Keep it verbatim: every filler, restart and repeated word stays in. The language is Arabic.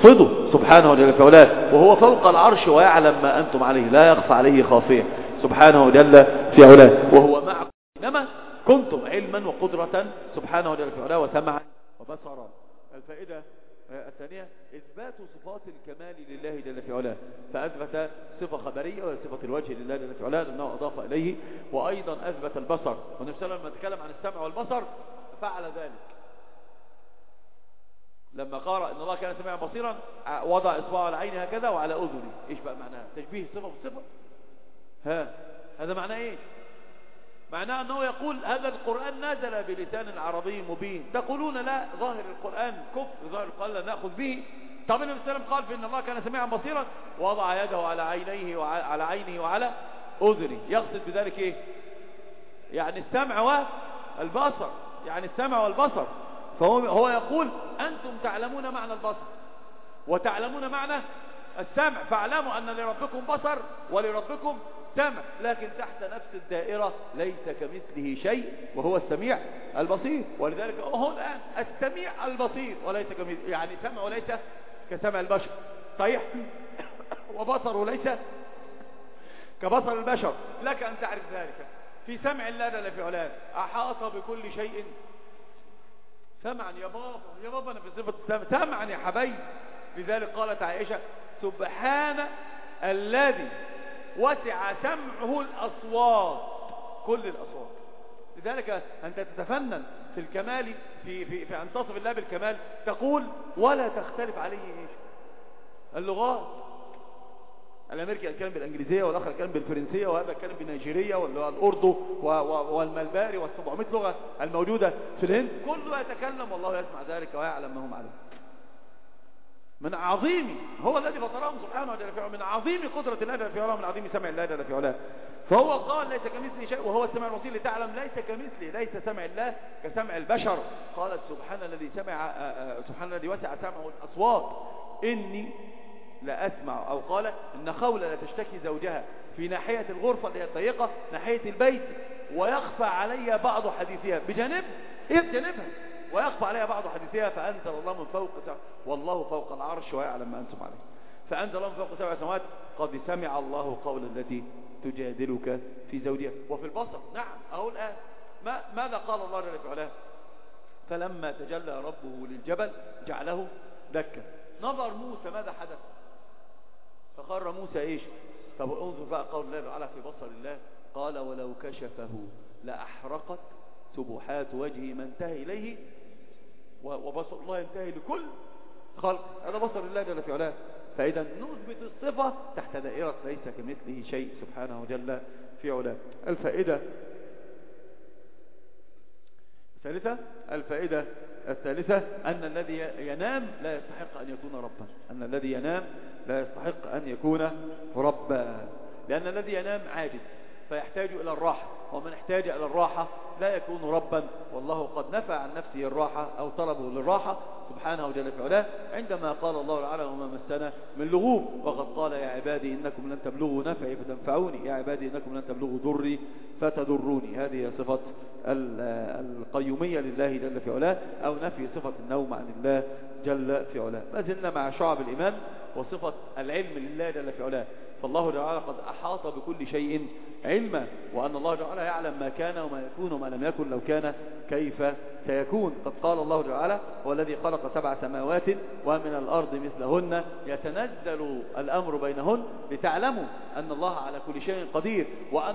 يخفضه سبحانه جل في علاه، وهو فوق العرش ويعلم ما أنتم عليه، لا يخفى عليه خافية سبحانه جل في علاه، وهو معكم إنما كنتم علما وقدرة سبحانه جل في علاه وسمعا وبصرا. الفائدة الثانية إثبات صفات الكمال لله جل في علاه، فأثبت صفة خبرية وهي صفة الوجه لله جل في علاه لأنه أضاف إليه، وأيضا أثبت البصر، والنبي صلى الله عليه وسلم لما تكلم عن السمع والبصر فعل ذلك لما قال إن الله كان سميعا بصيرا، وضع إصبعه على عينه هكذا وعلى أذنه. إيش بقى معناها؟ تشبيه الصفة بالصفة. ها هذا معناه إيه؟ معناه أنه يقول هذا القرآن نزل بلسان عربي مبين، تقولون لا ظاهر القرآن كفر، ظاهر القرآن لا نأخذ به. طب النبي صلى الله عليه وسلم قال في إن الله كان سميعا بصيرا، وضع يده على عينيه وعلى عينه وعلى أذنه، يقصد بذلك إيه؟ يعني السمع والبصر، يعني السمع والبصر. فهو هو يقول أنتم تعلمون معنى البصر وتعلمون معنى السمع، فاعلموا أن لربكم بصر ولربكم سمع، لكن تحت نفس الدائرة ليس كمثله شيء وهو السميع البصير. ولذلك هو الآن السميع البصير وليس كمثله، يعني سمع ليس كسمع البشر صحيح، وبصر ليس كبصر البشر. لك أن تعرف ذلك في سمع الله جل في علاه، أحاط بكل شيء سمعا. يا بابا يا بابا أنا في صفة السمع سمعا يا حبيب. لذلك قالت عائشة سبحان الذي وسع سمعه الأصوات، كل الأصوات. لذلك أنت تتفنن في الكمال، في, في, في أن تصف الله بالكمال، تقول ولا تختلف عليه إيش اللغات. الأمريكي يتكلم بالإنجليزية، والآخر يتكلم بالفرنسية، وهذا يتكلم بالنيجيرية والأردو والملباري والسبعمائة لغة الموجودة في الهند، كله يتكلم والله يسمع ذلك ويعلم ما هم عليه. من عظيم هو الذي فطرهم سبحانه جل في علاه، من عظيم قدرة الله جل في علاه، من عظيم سمع الله جل في علاه. فهو قال ليس كمثله شيء وهو السميع البصير، لتعلم ليس كمثله، ليس سمع الله كسمع البشر. قالت سبحان الذي سمع سبحان الذي وسع سمعه الأصوات إني لا أسمع، أو قال إن خولة لا تشتكي زوجها في ناحية الغرفة اللي هي الضيقة ناحية البيت، ويخفى علي بعض حديثها بجانب إيه بجانبها، ويخفى عليها بعض حديثها، فأنزل الله من فوق سبع، والله فوق العرش ويعلم ما أنتم عليه. فأنزل الله من فوق سبع سماوات قد سمع الله قول التي تجادلك في زوجها. وفي البصر نعم أهو الآن ما ماذا قال الله جل في علاه؟ فلما تجلى ربه للجبل جعله دكا. نظر موسى ماذا حدث؟ فخر موسى ايش؟ طب انظر بقى قول الله تعالى في بصر الله، قال ولو كشفه لأحرقت سبحات وجهه ما انتهى إليه، وبصر الله ينتهي لكل خلق، هذا بصر الله جل في علاه. فإذا نثبت الصفة تحت دائرة ليس كمثله شيء سبحانه جل في علاه. الفائدة الثالثة الفائدة الثالثة أن الذي ينام لا يستحق أن يكون ربا، أن الذي ينام لا يستحق أن يكون ربا، لأن الذي ينام عاجز فيحتاج إلى الراحة، ومن احتاج إلى الراحة لا يكون ربا، والله قد نفى عن نفسه الراحة أو طلبه للراحة سبحانه جل في علاه، عندما قال الله تعالى وما مسنا من لغوب، وقد قال يا عبادي إنكم لن تبلغوا نفعي فتنفعوني، يا عبادي إنكم لن تبلغوا ضري فتضروني. هذه صفة القيومية لله جل في علاه، أو نفي صفة النوم عن الله جل في علاه. ما زلنا مع شعب الإيمان وصفة العلم لله جل في علاه. فالله تعالى قد أحاط بكل شيء علما، وأن الله تعالى يعلم ما كان وما يكون وما لم يكن لو كان كيف سيكون. قد قال الله تعالى هو الذي خلق سبع سماوات ومن الأرض مثلهن يتنزل الأمر بينهن لتعلموا أن الله على كل شيء قدير، وأن